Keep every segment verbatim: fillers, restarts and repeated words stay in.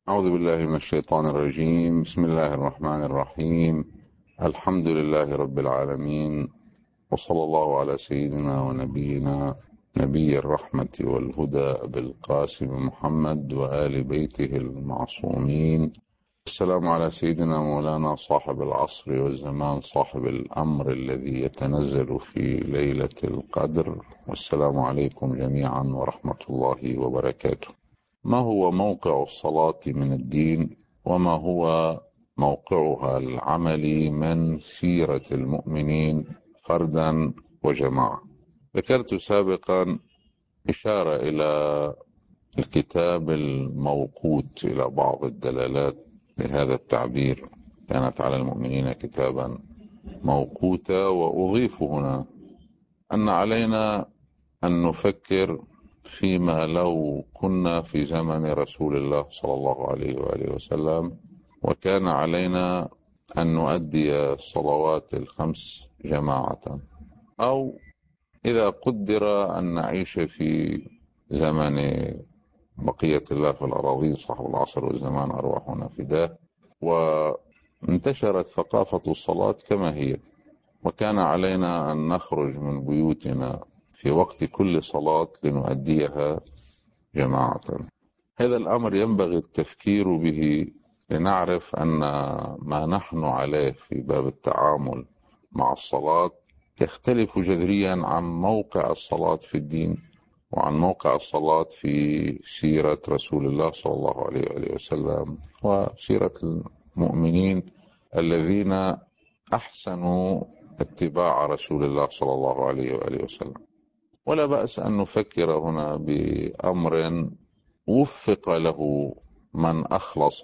أعوذ بالله من الشيطان الرجيم. بسم الله الرحمن الرحيم. الحمد لله رب العالمين، وصلى الله على سيدنا ونبينا نبي الرحمة والهدى أبي القاسم محمد وآل بيته المعصومين. السلام على سيدنا مولانا صاحب العصر والزمان، صاحب الأمر الذي يتنزل في ليلة القدر. والسلام عليكم جميعا ورحمة الله وبركاته. ما هو موقع الصلاة من الدين؟ وما هو موقعها العملي من سيرة المؤمنين فردا وجماعة؟ ذكرت سابقا إشارة إلى الكتاب الموقوت، إلى بعض الدلالات لهذا التعبير، كانت على المؤمنين كتابا موقوتا. وأضيف هنا أن علينا أن نفكر فيما لو كنا في زمن رسول الله صلى الله عليه وآله وسلم، وكان علينا أن نؤدي الصلوات الخمس جماعة، أو إذا قدر أن نعيش في زمن بقية الله في الأراضين صاحب العصر والزمان أرواحنا فداه، وانتشرت ثقافة الصلاة كما هي، وكان علينا أن نخرج من بيوتنا في وقت كل صلاة لنؤديها جماعة. هذا الأمر ينبغي التفكير به لنعرف أن ما نحن عليه في باب التعامل مع الصلاة يختلف جذريا عن موقع الصلاة في الدين، وعن موقع الصلاة في سيرة رسول الله صلى الله عليه وآله وسلم، وسيرة المؤمنين الذين أحسنوا اتباع رسول الله صلى الله عليه وآله وسلم. ولا بأس أن نفكر هنا بأمر وفق له من أخلص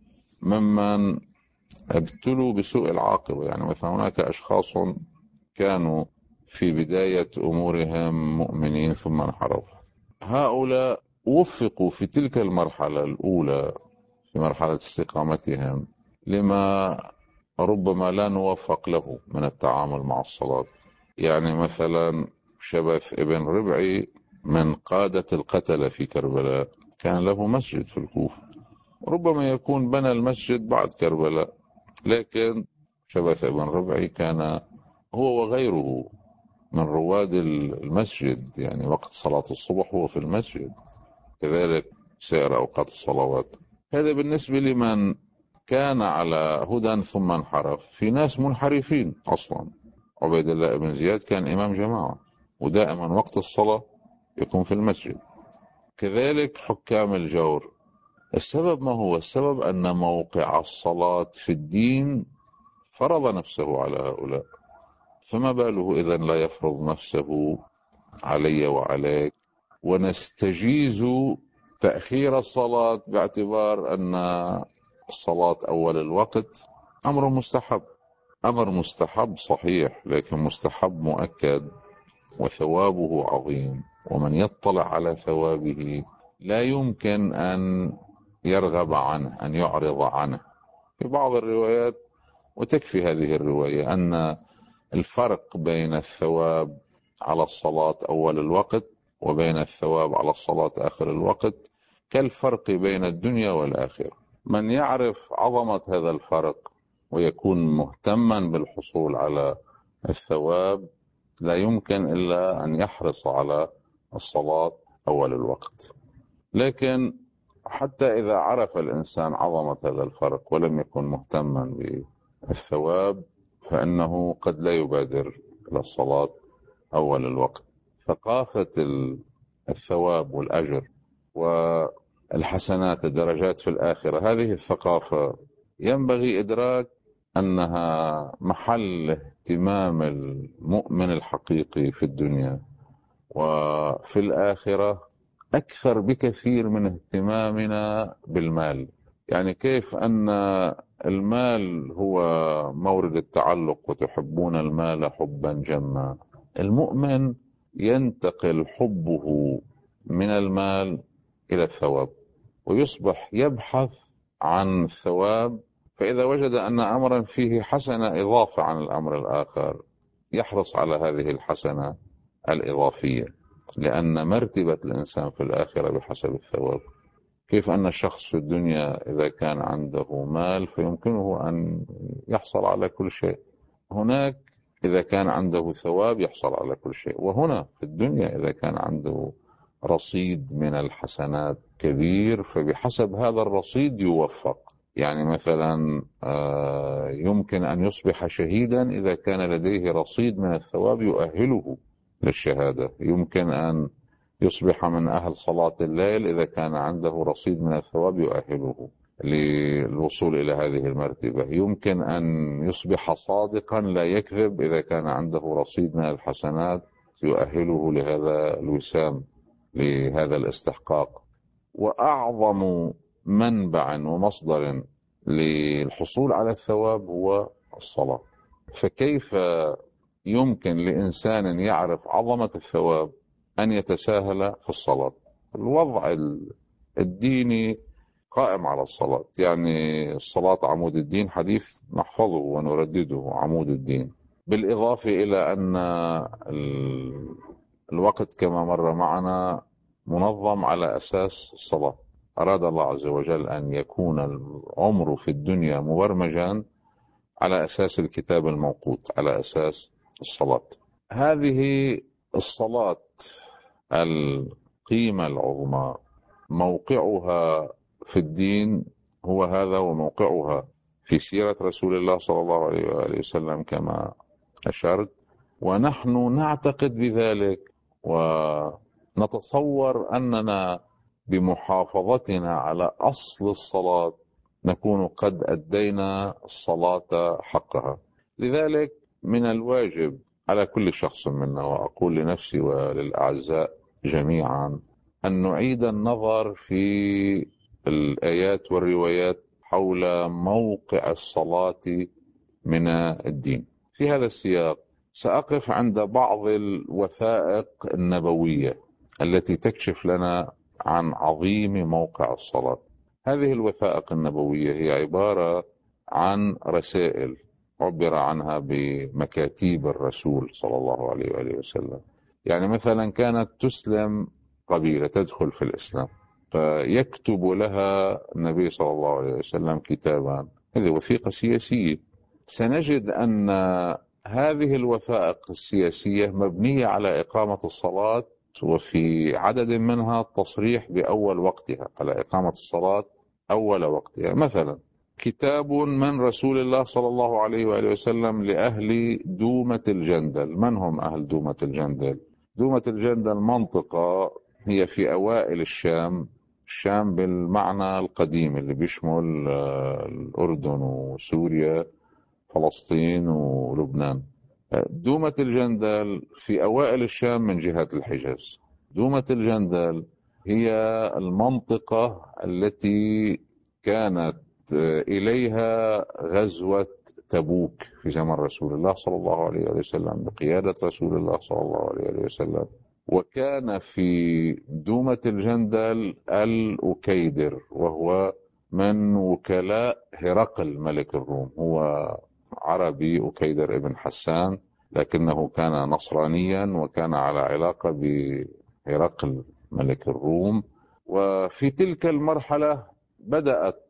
ممن ابتلوا بسوء العاقبة. يعني مثلا هناك أشخاص كانوا في بداية أمورهم مؤمنين ثم انحرفوا، هؤلاء وفقوا في تلك المرحلة الأولى في مرحلة استقامتهم لما ربما لا نوفق له من التعامل مع الصلاة. يعني مثلا شبث ابن ربعي من قادة القتلة في كربلاء، كان له مسجد في الكوفة، ربما يكون بنى المسجد بعد كربلاء، لكن شبث ابن ربعي كان هو وغيره من رواد المسجد، يعني وقت صلاة الصبح هو في المسجد، كذلك سائر أوقات الصلوات. هذا بالنسبة لمن كان على هدى ثم انحرف. في ناس منحرفين أصلا. عبيد الله بن زياد كان إمام جماعة، ودائما وقت الصلاة يكون في المسجد، كذلك حكام الجور. السبب ما هو؟ السبب أن موقع الصلاة في الدين فرض نفسه على هؤلاء، فما باله إذن لا يفرض نفسه علي وعليك، ونستجيز تأخير الصلاة باعتبار أن الصلاة أول الوقت أمر مستحب. أمر مستحب صحيح، لكن مستحب مؤكد وثوابه عظيم، ومن يطلع على ثوابه لا يمكن أن يرغب عنه، أن يعرض عنه. في بعض الروايات، وتكفي هذه الرواية، أن الفرق بين الثواب على الصلاة أول الوقت وبين الثواب على الصلاة آخر الوقت كالفرق بين الدنيا والآخرة. من يعرف عظمة هذا الفرق ويكون مهتما بالحصول على الثواب لا يمكن إلا أن يحرص على الصلاة أول الوقت. لكن حتى إذا عرف الإنسان عظمة هذا الفرق ولم يكن مهتما بالثواب، فإنه قد لا يبادر إلى الصلاة أول الوقت. ثقافة الثواب والأجر والحسنات الدرجات في الآخرة، هذه الثقافة ينبغي إدراك أنها محل اهتمام المؤمن الحقيقي في الدنيا، وفي الآخرة أكثر بكثير من اهتمامنا بالمال. يعني كيف أن المال هو مورد التعلق، وتحبون المال حبا جما، المؤمن ينتقل حبه من المال إلى الثواب، ويصبح يبحث عن الثواب، فإذا وجد أن أمرا فيه حسنة إضافة عن الأمر الآخر يحرص على هذه الحسنة الإضافية، لأن مرتبة الإنسان في الآخرة بحسب الثواب. كيف أن الشخص في الدنيا إذا كان عنده مال فيمكنه أن يحصل على كل شيء، هناك إذا كان عنده ثواب يحصل على كل شيء، وهنا في الدنيا إذا كان عنده رصيد من الحسنات كبير فبحسب هذا الرصيد يوفق. يعني مثلا يمكن أن يصبح شهيدا إذا كان لديه رصيد من الثواب يؤهله للشهادة، يمكن أن يصبح من أهل صلاة الليل إذا كان عنده رصيد من الثواب يؤهله للوصول إلى هذه المرتبة، يمكن أن يصبح صادقا لا يكذب إذا كان عنده رصيد من الحسنات يؤهله لهذا الوسام، لهذا الاستحقاق. وأعظم منبع ومصدر للحصول على الثواب هو الصلاة، فكيف يمكن لإنسان يعرف عظمة الثواب أن يتساهل في الصلاة؟ الوضع الديني قائم على الصلاة، يعني الصلاة عمود الدين، حديث نحفظه ونردده، عمود الدين. بالإضافة إلى أن الوقت كما مر معنا منظم على أساس الصلاة، أراد الله عز وجل أن يكون العمر في الدنيا مبرمجا على أساس الكتاب الموقوت، على أساس الصلاة. هذه الصلاة القيمة العظمى موقعها في الدين هو هذا، وموقعها في سيرة رسول الله صلى الله عليه وآله وسلم كما أشرت، ونحن نعتقد بذلك ونتصور أننا بمحافظتنا على أصل الصلاة نكون قد أدينا الصلاة حقها. لذلك من الواجب على كل شخص منا، وأقول لنفسي وللأعزاء جميعا، أن نعيد النظر في الآيات والروايات حول موقع الصلاة من الدين. في هذا السياق سأقف عند بعض الوثائق النبوية التي تكشف لنا عن عظيم موقع الصلاة. هذه الوثائق النبوية هي عبارة عن رسائل عبر عنها بمكاتيب الرسول صلى الله عليه وآله وسلم. يعني مثلا كانت تسلم قبيلة تدخل في الإسلام فيكتب لها النبي صلى الله عليه وسلم كتابا، هذه وثيقة سياسية. سنجد أن هذه الوثائق السياسية مبنية على إقامة الصلاة، وفي عدد منها تصريح بأول وقتها، على إقامة الصلاة أول وقتها. مثلا كتاب من رسول الله صلى الله عليه وآله وسلم لأهل دومة الجندل. من هم أهل دومة الجندل؟ دومة الجندل منطقة هي في أوائل الشام، الشام بالمعنى القديم اللي بيشمل الأردن وسوريا فلسطين ولبنان. دومة الجندل في أوائل الشام من جهة الحجاز. دومة الجندل هي المنطقة التي كانت إليها غزوة تبوك في زمن رسول الله صلى الله عليه وسلم بقيادة رسول الله صلى الله عليه وسلم. وكان في دومة الجندل الأكيدر، وهو من وكلاء هرقل ملك الروم، هو عربي أكيدر ابن حسان، لكنه كان نصرانيا وكان على علاقة بهرقل ملك الروم. وفي تلك المرحلة بدأت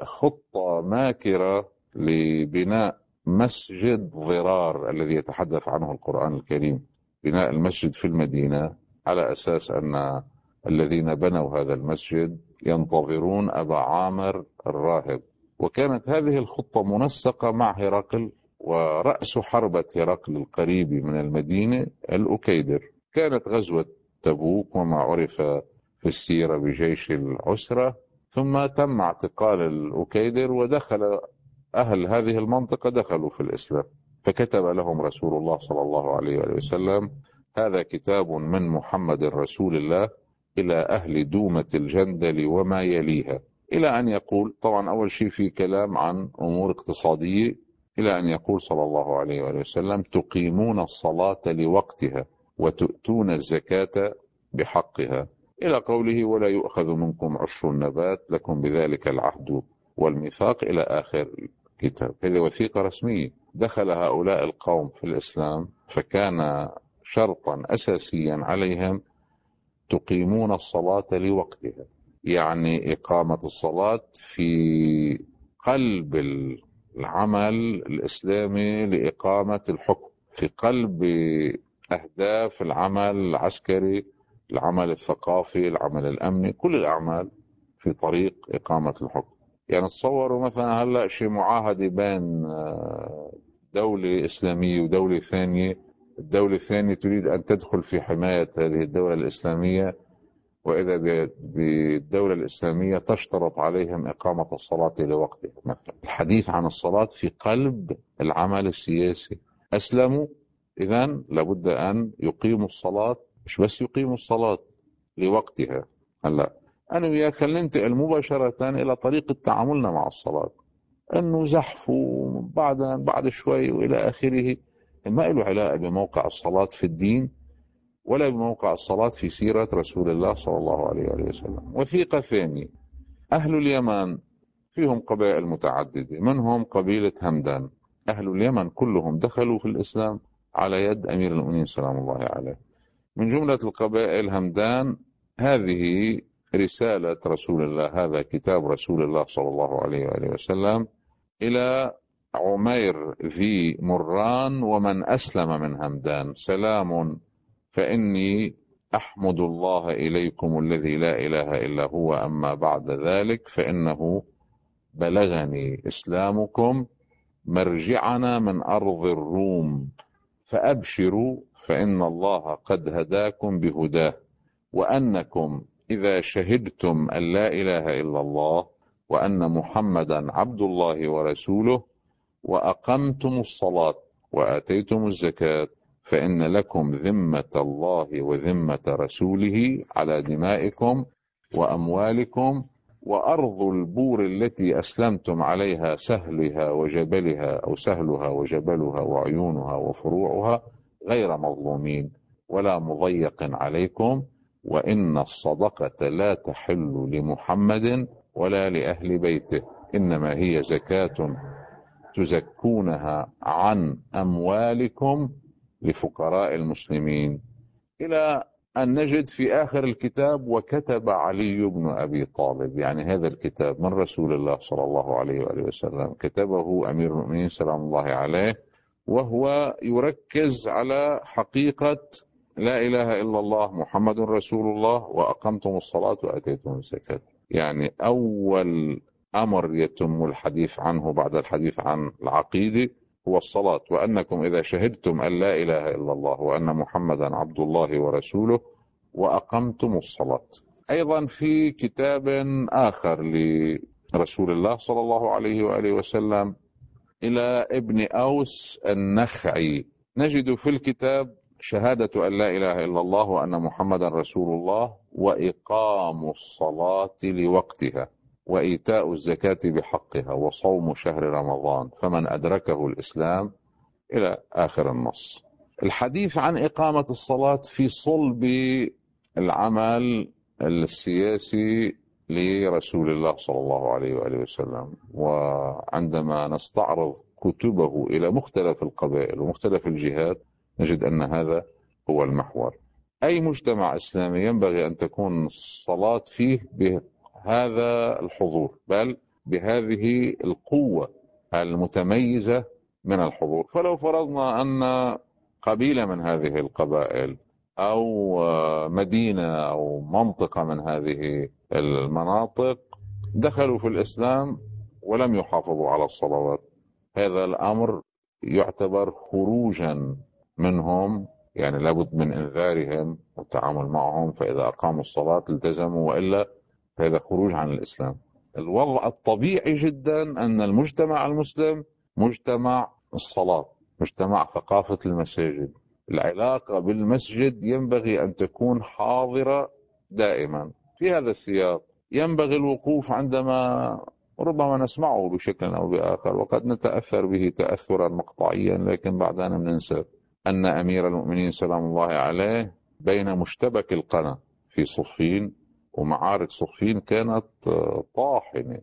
خطة ماكرة لبناء مسجد ضرار الذي يتحدث عنه القرآن الكريم، بناء المسجد في المدينة، على أساس أن الذين بنوا هذا المسجد ينتظرون أبا عامر الراهب. وكانت هذه الخطة منسقة مع هرقل، ورأس حربة هرقل القريب من المدينة الأكيدر. كانت غزوة تبوك وما عرف في السيرة بجيش العسرة، ثم تم اعتقال الأكيدر ودخل أهل هذه المنطقة دخلوا في الإسلام، فكتب لهم رسول الله صلى الله عليه وسلم: هذا كتاب من محمد رسول الله إلى أهل دومة الجندل وما يليها، إلى أن يقول، طبعا أول شيء في كلام عن أمور اقتصادية، إلى أن يقول صلى الله عليه وسلم: تقيمون الصلاة لوقتها وتؤتون الزكاة بحقها، إلى قوله: ولا يؤخذ منكم عشر النبات لكم بذلك العهد والميثاق، إلى آخر الكتاب. هذه وثيقة رسمية. دخل هؤلاء القوم في الإسلام، فكان شرطا أساسيا عليهم تقيمون الصلاة لوقتها. يعني إقامة الصلاة في قلب العمل الإسلامي لإقامة الحكم، في قلب أهداف العمل العسكري، العمل الثقافي، العمل الأمني، كل الأعمال في طريق إقامة الحكم. يعني تصوروا مثلا هلأ شيء معاهدة بين دولة إسلامية ودولة ثانية، الدولة الثانية تريد أن تدخل في حماية هذه الدولة الإسلامية، وإذا بالدولة الإسلامية تشترط عليهم إقامة الصلاة لوقتها مثلا. الحديث عن الصلاة في قلب العمل السياسي. أسلموا، إذن لابد أن يقيموا الصلاة، مش بس يقيموا الصلاة لوقتها. هلا أنا وياك خلينا ننتقل مباشرة إلى طريقة تعاملنا مع الصلاة، أنه زحف وبعد بعد شوي وإلى آخره، ما له علاقة بموقع الصلاة في الدين ولا بموقع الصلاة في سيرة رسول الله صلى الله عليه وآله وسلم. وثيقة ثانية، أهل اليمن فيهم قبائل متعددة، منهم قبيلة همدان. أهل اليمن كلهم دخلوا في الإسلام على يد أمير المؤمنين سلام الله عليه. من جملة القبائل همدان. هذه رسالة رسول الله، هذا كتاب رسول الله صلى الله عليه وآله وسلم إلى عمير ذي مران ومن أسلم من همدان: سلام، فإني أحمد الله إليكم الذي لا إله إلا هو، أما بعد ذلك فإنه بلغني إسلامكم مرجعنا من أرض الروم، فأبشروا فإن الله قد هداكم بهداه، وأنكم إذا شهدتم أن لا إله إلا الله وأن محمدا عبد الله ورسوله وأقمتم الصلاة وآتيتم الزكاة فإن لكم ذمة الله وذمة رسوله على دمائكم وأموالكم، وأرض البور التي أسلمتم عليها سهلها وجبلها أو سهلها وجبلها وعيونها وفروعها غير مظلومين ولا مضيق عليكم، وإن الصدقة لا تحل لمحمد ولا لأهل بيته، إنما هي زكاة تزكونها عن أموالكم لفقراء المسلمين، إلى أن نجد في آخر الكتاب: وكتب علي بن أبي طالب. يعني هذا الكتاب من رسول الله صلى الله عليه وآله وسلم، كتبه أمير المؤمنين سلام الله عليه، وهو يركز على حقيقة لا إله إلا الله محمد رسول الله وأقمتم الصلاة وأتيتم الزكاة. يعني أول أمر يتم الحديث عنه بعد الحديث عن العقيدة هو الصلاة، وأنكم إذا شهدتم أن لا إله إلا الله وأن محمدا عبد الله ورسوله وأقمتم الصلاة. أيضا في كتاب آخر لرسول الله صلى الله عليه وآله وسلم إلى ابن أوس النخعي، نجد في الكتاب: شهادة أن لا إله إلا الله وأن محمدا رسول الله وإقام الصلاة لوقتها وإيتاء الزكاة بحقها وصوم شهر رمضان فمن أدركه الإسلام، إلى آخر النص. الحديث عن إقامة الصلاة في صلب العمل السياسي لرسول الله صلى الله عليه وآله وسلم. وعندما نستعرض كتبه إلى مختلف القبائل ومختلف الجهات نجد أن هذا هو المحور. أي مجتمع إسلامي ينبغي أن تكون الصلاة فيه بهذا الحضور، بل بهذه القوة المتميزة من الحضور. فلو فرضنا أن قبيلة من هذه القبائل أو مدينة أو منطقة من هذه المناطق دخلوا في الإسلام ولم يحافظوا على الصلوات، هذا الأمر يعتبر خروجا منهم، يعني لابد من إنذارهم والتعامل معهم، فإذا أقاموا الصلاة التزموا، وإلا فهذا خروج عن الإسلام. الوضع الطبيعي جدا أن المجتمع المسلم مجتمع الصلاة، مجتمع ثقافة المساجد. العلاقة بالمسجد ينبغي أن تكون حاضرة دائما. في هذا السياق ينبغي الوقوف عندما ربما نسمعه بشكل أو بآخر وقد نتأثر به تأثرا مقطعيا، لكن بعدين ننسى أن أمير المؤمنين سلام الله عليه بين مشتبك القنا في صفين، ومعارك صفين كانت طاحنة،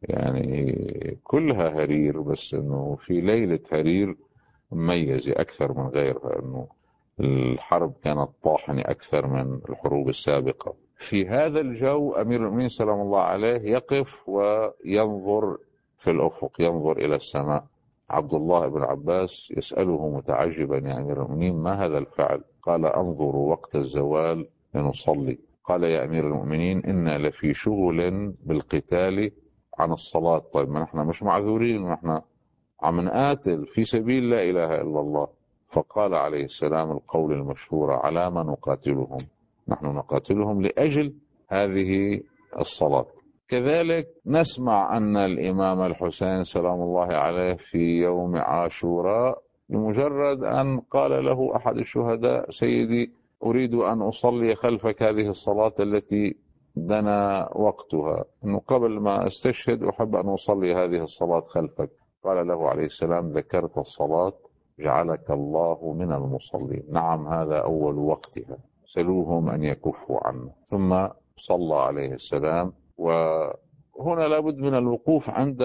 يعني كلها هرير، بس أنه في ليلة هرير مميزة أكثر من غيرها، أنه الحرب كانت طاحنة أكثر من الحروب السابقة. في هذا الجو أمير المؤمنين سلام الله عليه يقف وينظر في الأفق، ينظر إلى السماء. عبد الله بن عباس يسأله متعجبا: يا أمير المؤمنين ما هذا الفعل؟ قال: أنظر وقت الزوال لنصلي. قال: يا أمير المؤمنين إنا لفي شغل بالقتال عن الصلاة. طيب ما نحن مش معذورين، ونحن عم نقاتل في سبيل لا إله إلا الله. فقال عليه السلام القول المشهور: على ما نقاتلهم؟ نحن نقاتلهم لأجل هذه الصلاة. كذلك نسمع أن الإمام الحسين سلام الله عليه في يوم عاشوراء بمجرد أن قال له أحد الشهداء: سيدي أريد أن أصلي خلفك هذه الصلاة التي دنا وقتها، أنه قبل ما أستشهد أحب أن أصلي هذه الصلاة خلفك. قال له عليه السلام: ذكرت الصلاة جعلك الله من المصلين. نعم، هذا أول وقتها، سلوهم أن يكفوا عنه. ثم صلى عليه السلام. وهنا لابد من الوقوف عند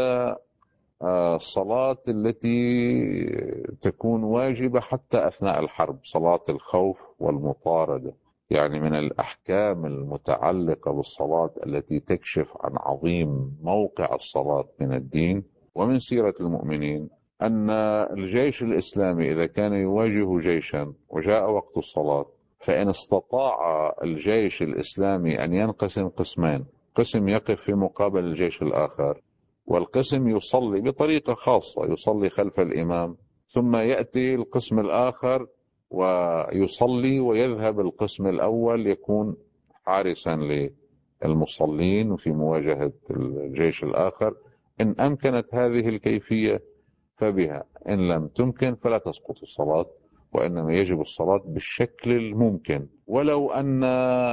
الصلاة التي تكون واجبة حتى أثناء الحرب، صلاة الخوف والمطاردة. يعني من الأحكام المتعلقة بالصلاة التي تكشف عن عظيم موقع الصلاة من الدين ومن سيرة المؤمنين أن الجيش الإسلامي إذا كان يواجه جيشا وجاء وقت الصلاة، فإن استطاع الجيش الإسلامي أن ينقسم قسمين: قسم يقف في مقابل الجيش الآخر، والقسم يصلي بطريقة خاصة، يصلي خلف الإمام، ثم يأتي القسم الآخر ويصلي ويذهب القسم الأول يكون حارسا للمصلين في مواجهة الجيش الآخر. إن أمكنت هذه الكيفية فبها، إن لم تمكن فلا تسقط الصلاة، وإنما يجب الصلاة بالشكل الممكن، ولو أن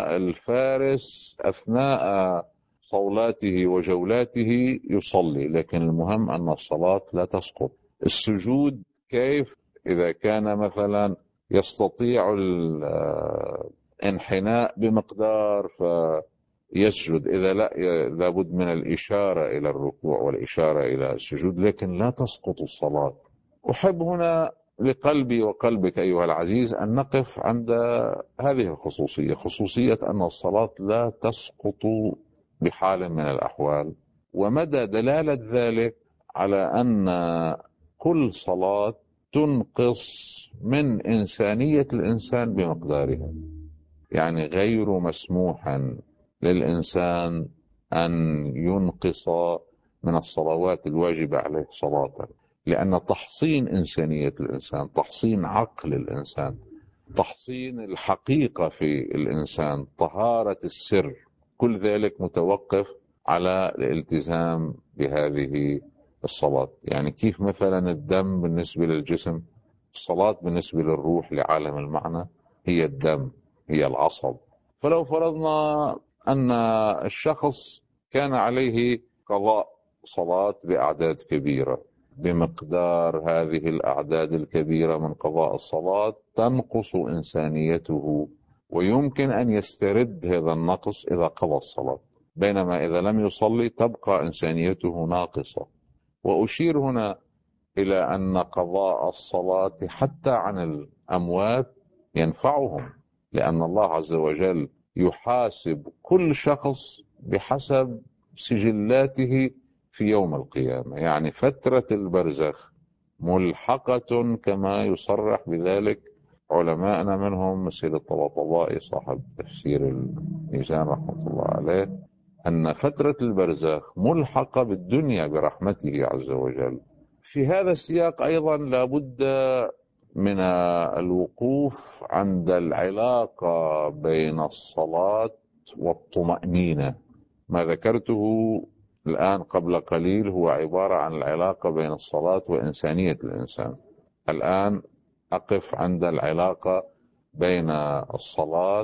الفارس أثناء صولاته وجولاته يصلي، لكن المهم أن الصلاة لا تسقط. السجود كيف؟ إذا كان مثلا يستطيع الانحناء بمقدار فيسجد، إذا لا لابد من الإشارة إلى الركوع والإشارة إلى السجود، لكن لا تسقط الصلاة. أحب هنا لقلبي وقلبك أيها العزيز أن نقف عند هذه الخصوصية، خصوصية أن الصلاة لا تسقط بحال من الأحوال، ومدى دلالة ذلك على أن كل صلاة تنقص من إنسانية الإنسان بمقدارها. يعني غير مسموح للإنسان أن ينقص من الصلوات الواجبة عليه صلاة، لأن تحصين إنسانية الإنسان، تحصين عقل الإنسان، تحصين الحقيقة في الإنسان، طهارة السر، كل ذلك متوقف على الالتزام بهذه الصلاة. يعني كيف مثلا الدم بالنسبة للجسم، الصلاة بالنسبة للروح لعالم المعنى هي الدم، هي العصب. فلو فرضنا أن الشخص كان عليه قضاء صلاة بأعداد كبيرة، بمقدار هذه الأعداد الكبيرة من قضاء الصلاة تنقص إنسانيته، ويمكن أن يسترد هذا النقص إذا قضى الصلاة، بينما إذا لم يصلي تبقى إنسانيته ناقصة. وأشير هنا إلى أن قضاء الصلاة حتى عن الأموات ينفعهم، لأن الله عز وجل يحاسب كل شخص بحسب سجلاته في يوم القيامة. يعني فترة البرزخ ملحقة كما يصرح بذلك علماءنا، منهم سيد الطباطبائي صاحب تفسير الميزان رحمة الله عليه، أن فترة البرزخ ملحقة بالدنيا برحمته عز وجل. في هذا السياق أيضا لابد من الوقوف عند العلاقة بين الصلاة والطمأنينة. ما ذكرته الآن قبل قليل هو عبارة عن العلاقة بين الصلاة وإنسانية الإنسان. الآن أقف عند العلاقة بين الصلاة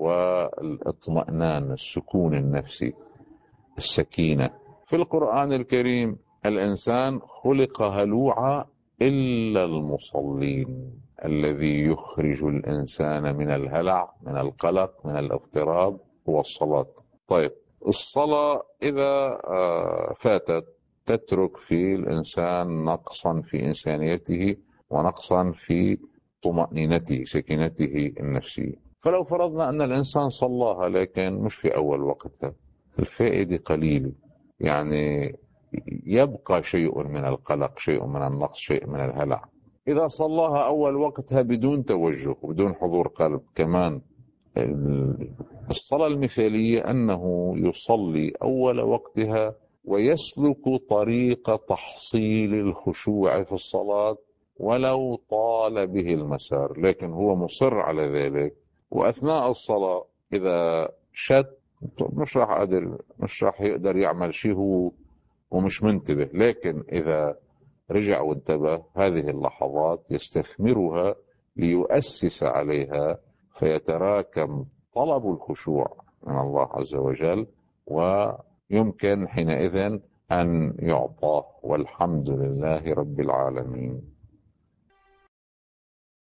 والاطمئنان، السكون النفسي، السكينة. في القرآن الكريم الإنسان خلق هلوعا إلا المصلين، الذي يخرج الإنسان من الهلع، من القلق، من الاضطراب هو الصلاة. طيب الصلاة إذا فاتت تترك في الإنسان نقصا في إنسانيته ونقصا في طمأنينته، سكينته النفسية. فلو فرضنا أن الإنسان صلاها لكن مش في أول وقتها، الفائدة قليلة، يعني يبقى شيء من القلق، شيء من النقص، شيء من الهلع. إذا صلاها أول وقتها بدون توجه وبدون حضور قلب كمان، الصلاة المثالية أنه يصلي أول وقتها ويسلك طريق تحصيل الخشوع في الصلاة ولو طال به المسار، لكن هو مصر على ذلك. وأثناء الصلاة إذا شت مش راح قادر مش راح يقدر يعمل شيء هو ومش منتبه، لكن إذا رجع وانتبه هذه اللحظات يستثمرها ليؤسس عليها، فيتراكم طلب الخشوع من الله عز وجل، ويمكن حينئذ أن يعطاه. والحمد لله رب العالمين.